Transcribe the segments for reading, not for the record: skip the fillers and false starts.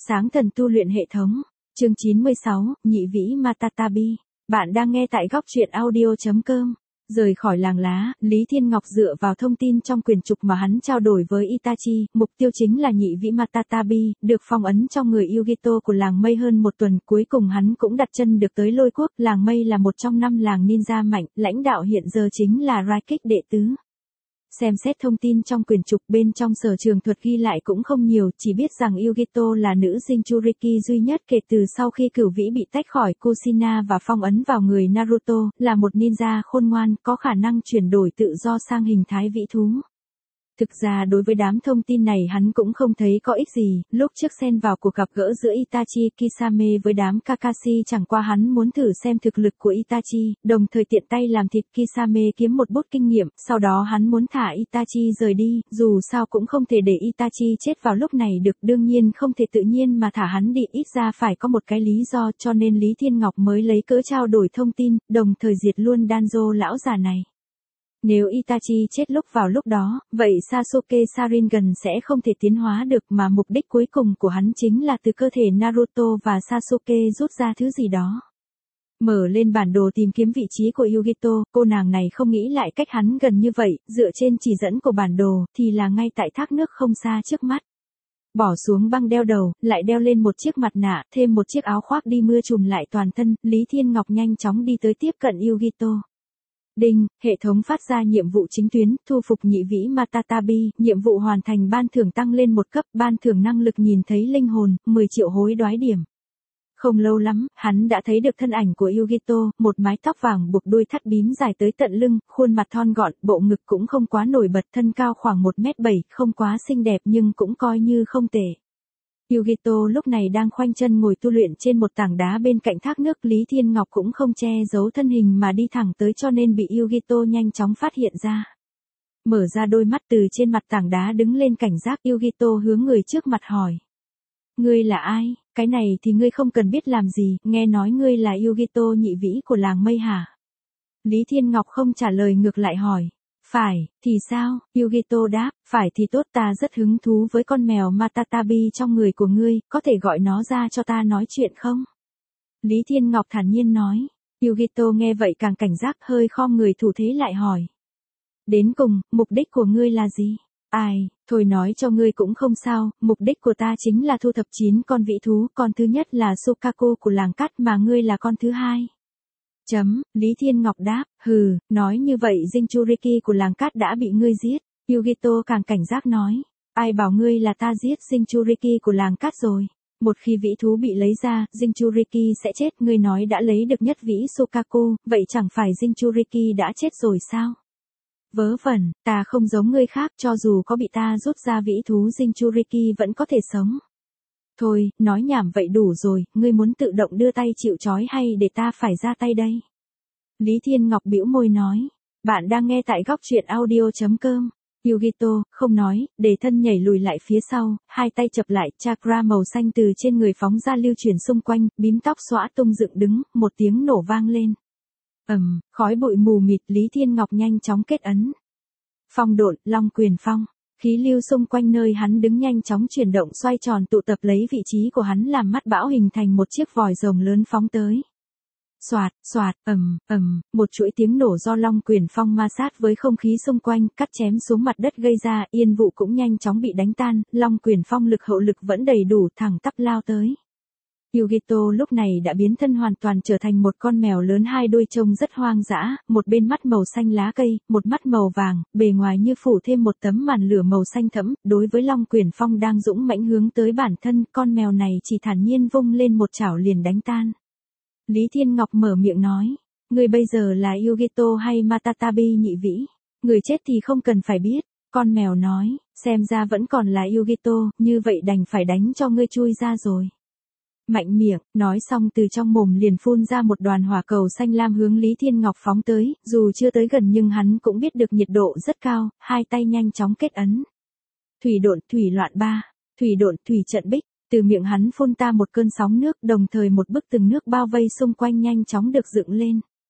Sáng thần tu luyện hệ thống. Chương 96, Nhị vĩ Matatabi. Bạn đang nghe tại góc truyện audio.com. Rời khỏi làng lá, Lý Thiên Ngọc dựa vào thông tin trong quyển trục mà hắn trao đổi với Itachi, mục tiêu chính là nhị vĩ Matatabi, được phong ấn trong người Yugito của làng mây hơn một tuần, cuối cùng hắn cũng đặt chân được tới Lôi Quốc. Làng mây là một trong 5 làng ninja mạnh, lãnh đạo hiện giờ chính là Raikik đệ tứ. Xem xét thông tin trong quyển trục, bên trong sở trường thuật ghi lại cũng không nhiều, chỉ biết rằng Yugito là nữ Jinchuriki duy nhất kể từ sau khi Cửu Vĩ bị tách khỏi Kushina và phong ấn vào người Naruto, là một ninja khôn ngoan, có khả năng chuyển đổi tự do sang hình thái vĩ thú. Thực ra đối với đám thông tin này hắn cũng không thấy có ích gì, lúc trước xen vào cuộc gặp gỡ giữa Itachi Kisame với đám Kakashi chẳng qua hắn muốn thử xem thực lực của Itachi, đồng thời tiện tay làm thịt Kisame kiếm một bút kinh nghiệm, sau đó hắn muốn thả Itachi rời đi, dù sao cũng không thể để Itachi chết vào lúc này được, đương nhiên không thể tự nhiên mà thả hắn đi, ít ra phải có một cái lý do, cho nên Lý Thiên Ngọc mới lấy cớ trao đổi thông tin, đồng thời diệt luôn Danzo lão già này. Nếu Itachi chết vào lúc đó, vậy Sasuke Sharingan sẽ không thể tiến hóa được, mà mục đích cuối cùng của hắn chính là từ cơ thể Naruto và Sasuke rút ra thứ gì đó. Mở lên bản đồ tìm kiếm vị trí của Yugito, cô nàng này không nghĩ lại cách hắn gần như vậy, dựa trên chỉ dẫn của bản đồ, thì là ngay tại thác nước không xa trước mắt. Bỏ xuống băng đeo đầu, lại đeo lên một chiếc mặt nạ, thêm một chiếc áo khoác đi mưa trùm lại toàn thân, Lý Thiên Ngọc nhanh chóng đi tới tiếp cận Yugito. Đinh, hệ thống phát ra nhiệm vụ chính tuyến, thu phục nhị vĩ Matatabi, nhiệm vụ hoàn thành, ban thưởng tăng lên một cấp, ban thưởng năng lực nhìn thấy linh hồn, 10 triệu hối đoái điểm. Không lâu lắm, hắn đã thấy được thân ảnh của Yugito, một mái tóc vàng buộc đuôi thắt bím dài tới tận lưng, khuôn mặt thon gọn, bộ ngực cũng không quá nổi bật, thân cao khoảng 1m7, không quá xinh đẹp nhưng cũng coi như không tệ. Yugito lúc này đang khoanh chân ngồi tu luyện trên một tảng đá bên cạnh thác nước, Lý Thiên Ngọc cũng không che giấu thân hình mà đi thẳng tới cho nên bị Yugito nhanh chóng phát hiện ra. Mở ra đôi mắt từ trên mặt tảng đá đứng lên cảnh giác, Yugito hướng người trước mặt hỏi. Ngươi là ai? Cái này thì ngươi không cần biết làm gì, nghe nói ngươi là Yugito nhị vĩ của làng mây hả? Lý Thiên Ngọc không trả lời ngược lại hỏi. Phải, thì sao? Yugito đáp, phải thì tốt, ta rất hứng thú với con mèo Matatabi trong người của ngươi, có thể gọi nó ra cho ta nói chuyện không? Lý Thiên Ngọc thản nhiên nói. Yugito nghe vậy càng cảnh giác, hơi khom người thủ thế lại hỏi. Đến cùng, mục đích của ngươi là gì? Ai, thôi nói cho ngươi cũng không sao, mục đích của ta chính là thu thập 9 con vĩ thú, con thứ nhất là Sukaku của làng cát mà ngươi là con thứ hai. Lý Thiên Ngọc đáp, hừ, nói như vậy Jinchuriki của làng cát đã bị ngươi giết. Yugito càng cảnh giác nói, ai bảo ngươi là ta giết Jinchuriki của làng cát rồi. Một khi vĩ thú bị lấy ra, Jinchuriki sẽ chết, ngươi nói đã lấy được nhất vĩ Sukaku, vậy chẳng phải Jinchuriki đã chết rồi sao? Vớ vẩn, ta không giống ngươi khác, cho dù có bị ta rút ra vĩ thú Jinchuriki vẫn có thể sống. Thôi, nói nhảm vậy đủ rồi, ngươi muốn tự động đưa tay chịu trói hay để ta phải ra tay đây? Lý Thiên Ngọc bĩu môi nói, bạn đang nghe tại góc truyện audio.com. Yugito, không nói, để thân nhảy lùi lại phía sau, hai tay chập lại, chakra màu xanh từ trên người phóng ra lưu chuyển xung quanh, bím tóc xõa tung dựng đứng, một tiếng nổ vang lên. Khói bụi mù mịt, Lý Thiên Ngọc nhanh chóng kết ấn. Phong độn, long quyền phong. Khí lưu xung quanh nơi hắn đứng nhanh chóng chuyển động xoay tròn tụ tập lấy vị trí của hắn làm mắt bão hình thành một chiếc vòi rồng lớn phóng tới. Xoạt, xoạt, một chuỗi tiếng nổ do long quyền phong ma sát với không khí xung quanh, cắt chém xuống mặt đất gây ra, yên vụ cũng nhanh chóng bị đánh tan, long quyền phong lực hậu lực vẫn đầy đủ, thẳng tắp lao tới. Yugito lúc này đã biến thân hoàn toàn trở thành một con mèo lớn, hai đuôi trông rất hoang dã, một bên mắt màu xanh lá cây, một mắt màu vàng, bề ngoài như phủ thêm một tấm màn lửa màu xanh thẫm, đối với long quyền phong đang dũng mãnh hướng tới bản thân, con mèo này chỉ thản nhiên vung lên một chảo liền đánh tan. Lý Thiên Ngọc mở miệng nói, người bây giờ là Yugito hay Matatabi nhị vĩ? Người chết thì không cần phải biết. Con mèo nói, xem ra vẫn còn là Yugito, như vậy đành phải đánh cho ngươi chui ra rồi. Mạnh miệng, nói xong từ trong mồm liền phun ra một đoàn hỏa cầu xanh lam hướng Lý Thiên Ngọc phóng tới, dù chưa tới gần nhưng hắn cũng biết được nhiệt độ rất cao, hai tay nhanh chóng kết ấn. Thủy độn, thủy loạn 3, thủy độn, thủy trận bích, từ miệng hắn phun ta một cơn sóng nước, đồng thời một bức tường nước bao vây xung quanh nhanh chóng được dựng lên.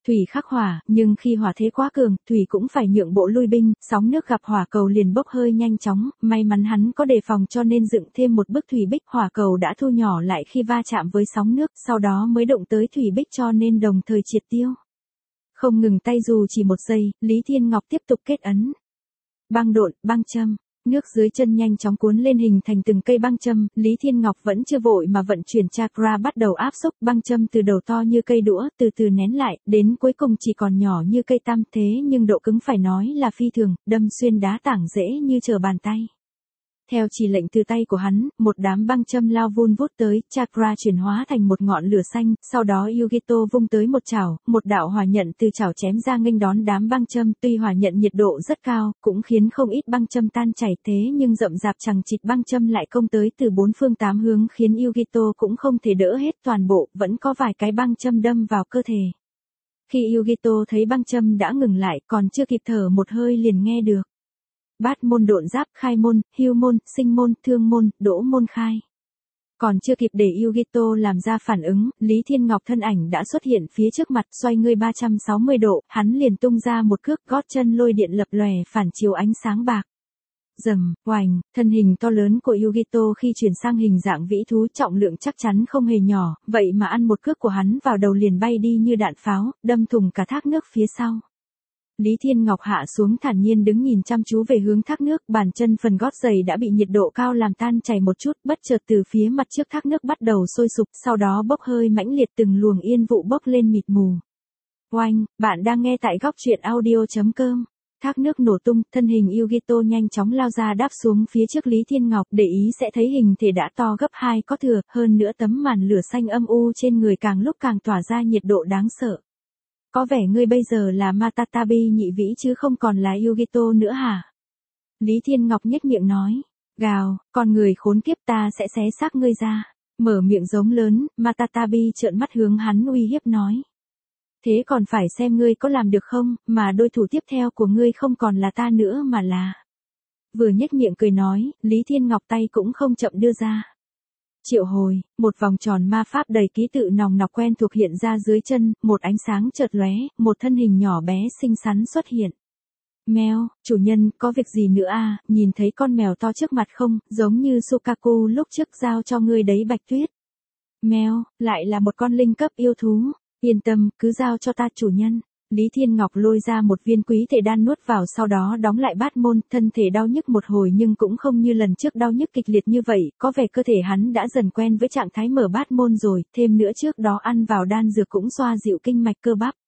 Thủy khắc hỏa, nhưng khi hỏa thế quá cường, Thủy cũng phải nhượng bộ lui binh, sóng nước gặp hỏa cầu liền bốc hơi nhanh chóng, may mắn hắn có đề phòng cho nên dựng thêm một bức thủy bích, hỏa cầu đã thu nhỏ lại khi va chạm với sóng nước, sau đó mới động tới thủy bích cho nên đồng thời triệt tiêu. Không ngừng tay dù chỉ một giây, Lý Thiên Ngọc tiếp tục kết ấn. Băng độn, băng châm. Nước dưới chân nhanh chóng cuốn lên hình thành từng cây băng châm, Lý Thiên Ngọc vẫn chưa vội mà vận chuyển chakra bắt đầu áp xúc băng châm từ đầu to như cây đũa, từ từ nén lại, đến cuối cùng chỉ còn nhỏ như cây tam thế nhưng độ cứng phải nói là phi thường, đâm xuyên đá tảng dễ như trở bàn tay. Theo chỉ lệnh từ tay của hắn, một đám băng châm lao vun vút tới, chakra chuyển hóa thành một ngọn lửa xanh, sau đó Yugito vung tới một chảo, một đạo hỏa nhận từ chảo chém ra nghênh đón đám băng châm, tuy hỏa nhận nhiệt độ rất cao, cũng khiến không ít băng châm tan chảy thế nhưng rậm rạp chằng chịt băng châm lại công tới từ bốn phương tám hướng khiến Yugito cũng không thể đỡ hết toàn bộ, vẫn có vài cái băng châm đâm vào cơ thể. Khi Yugito thấy băng châm đã ngừng lại, còn chưa kịp thở một hơi liền nghe được. Bát môn độn giáp, khai môn, hưu môn, sinh môn, thương môn, đỗ môn khai. Còn chưa kịp để Yugito làm ra phản ứng, Lý Thiên Ngọc thân ảnh đã xuất hiện phía trước mặt, xoay người 360 độ, hắn liền tung ra một cước, gót chân lôi điện lập lòe phản chiếu ánh sáng bạc. Rầm, oành, thân hình to lớn của Yugito khi chuyển sang hình dạng vĩ thú trọng lượng chắc chắn không hề nhỏ, vậy mà ăn một cước của hắn vào đầu liền bay đi như đạn pháo, đâm thủng cả thác nước phía sau. Lý Thiên Ngọc hạ xuống thản nhiên đứng nhìn chăm chú về hướng thác nước, bàn chân phần gót giày đã bị nhiệt độ cao làm tan chảy một chút, bất chợt từ phía mặt trước thác nước bắt đầu sôi sục, sau đó bốc hơi mãnh liệt từng luồng yên vụ bốc lên mịt mù. Oanh, bạn đang nghe tại góc truyện audio.com. Thác nước nổ tung, thân hình Yugito nhanh chóng lao ra đáp xuống phía trước Lý Thiên Ngọc, để ý sẽ thấy hình thể đã to gấp 2 có thừa, hơn nữa tấm màn lửa xanh âm u trên người càng lúc càng tỏa ra nhiệt độ đáng sợ. Có vẻ ngươi bây giờ là Matatabi nhị vĩ chứ không còn là Yugito nữa hả? Lý Thiên Ngọc nhếch miệng nói. Gào, con người khốn kiếp ta sẽ xé xác ngươi ra. Mở miệng giống lớn, Matatabi trợn mắt hướng hắn uy hiếp nói. Thế còn phải xem ngươi có làm được không, mà đối thủ tiếp theo của ngươi không còn là ta nữa mà là. Vừa nhếch miệng cười nói, Lý Thiên Ngọc tay cũng không chậm đưa ra. Triệu hồi, một vòng tròn ma pháp đầy ký tự nòng nọc quen thuộc hiện ra dưới chân, một ánh sáng chợt lóe, một thân hình nhỏ bé xinh xắn xuất hiện. Mèo, chủ nhân, có việc gì nữa à, nhìn thấy con mèo to trước mặt không, giống như Sukaku lúc trước giao cho ngươi đấy Bạch Tuyết. Mèo, lại là một con linh cấp yêu thú, yên tâm, cứ giao cho ta chủ nhân. Lý Thiên Ngọc lôi ra một viên quý thể đan nuốt vào sau đó đóng lại bát môn, thân thể đau nhức một hồi nhưng cũng không như lần trước đau nhức kịch liệt như vậy, có vẻ cơ thể hắn đã dần quen với trạng thái mở bát môn rồi, thêm nữa trước đó ăn vào đan dược cũng xoa dịu kinh mạch cơ bắp.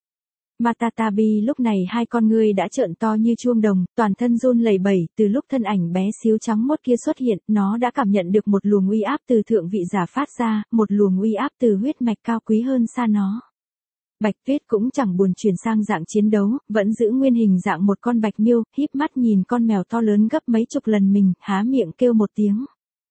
Matatabi lúc này hai con ngươi đã trợn to như chuông đồng, toàn thân run lẩy bẩy, từ lúc thân ảnh bé xíu trắng mốt kia xuất hiện, nó đã cảm nhận được một luồng uy áp từ thượng vị giả phát ra, một luồng uy áp từ huyết mạch cao quý hơn xa nó. Bạch Tuyết cũng chẳng buồn chuyển sang dạng chiến đấu, vẫn giữ nguyên hình dạng một con bạch miêu, híp mắt nhìn con mèo to lớn gấp mấy chục lần mình, há miệng kêu một tiếng.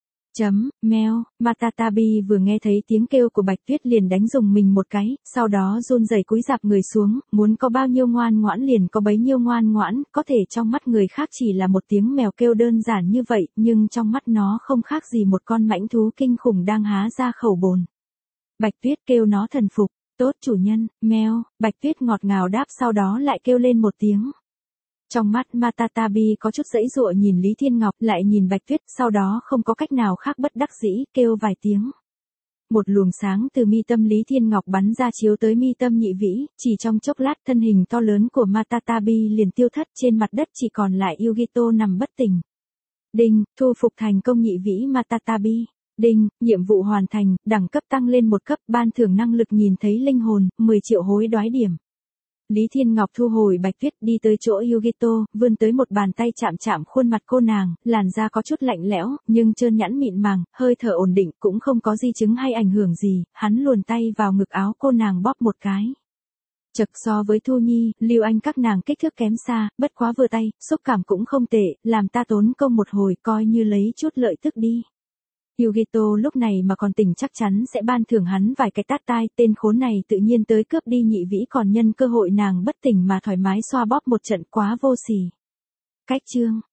Meo, Matatabi vừa nghe thấy tiếng kêu của Bạch Tuyết liền đánh rùng mình một cái, sau đó run rẩy cúi rạp người xuống, muốn có bao nhiêu ngoan ngoãn liền có bấy nhiêu ngoan ngoãn, có thể trong mắt người khác chỉ là một tiếng mèo kêu đơn giản như vậy, nhưng trong mắt nó không khác gì một con mãnh thú kinh khủng đang há ra khẩu bồn. Bạch Tuyết kêu nó thần phục. Tốt chủ nhân, mèo, Bạch Tuyết ngọt ngào đáp sau đó lại kêu lên một tiếng. Trong mắt Matatabi có chút giãy giụa nhìn Lý Thiên Ngọc lại nhìn Bạch Tuyết sau đó không có cách nào khác bất đắc dĩ kêu vài tiếng. Một luồng sáng từ mi tâm Lý Thiên Ngọc bắn ra chiếu tới mi tâm nhị vĩ, chỉ trong chốc lát thân hình to lớn của Matatabi liền tiêu thất trên mặt đất chỉ còn lại Yugito nằm bất tỉnh. Đinh, thu phục thành công nhị vĩ Matatabi. Đinh, nhiệm vụ hoàn thành, đẳng cấp tăng lên một cấp, ban thưởng năng lực nhìn thấy linh hồn, 10 triệu hối đoái điểm. Lý Thiên Ngọc thu hồi Bạch Tuyết đi tới chỗ Yugito, vươn tới một bàn tay chạm chạm khuôn mặt cô nàng, làn da có chút lạnh lẽo, nhưng trơn nhẵn mịn màng, hơi thở ổn định, cũng không có di chứng hay ảnh hưởng gì, hắn luồn tay vào ngực áo cô nàng bóp một cái. Chật so với Thu Nhi, Lưu Anh các nàng kích thước kém xa, bất quá vừa tay, xúc cảm cũng không tệ, làm ta tốn công một hồi coi như lấy chút lợi tức đi. Yugito lúc này mà còn tỉnh chắc chắn sẽ ban thưởng hắn vài cái tát tai, tên khốn này tự nhiên tới cướp đi nhị vĩ còn nhân cơ hội nàng bất tỉnh mà thoải mái xoa bóp một trận quá vô sỉ. Cách chương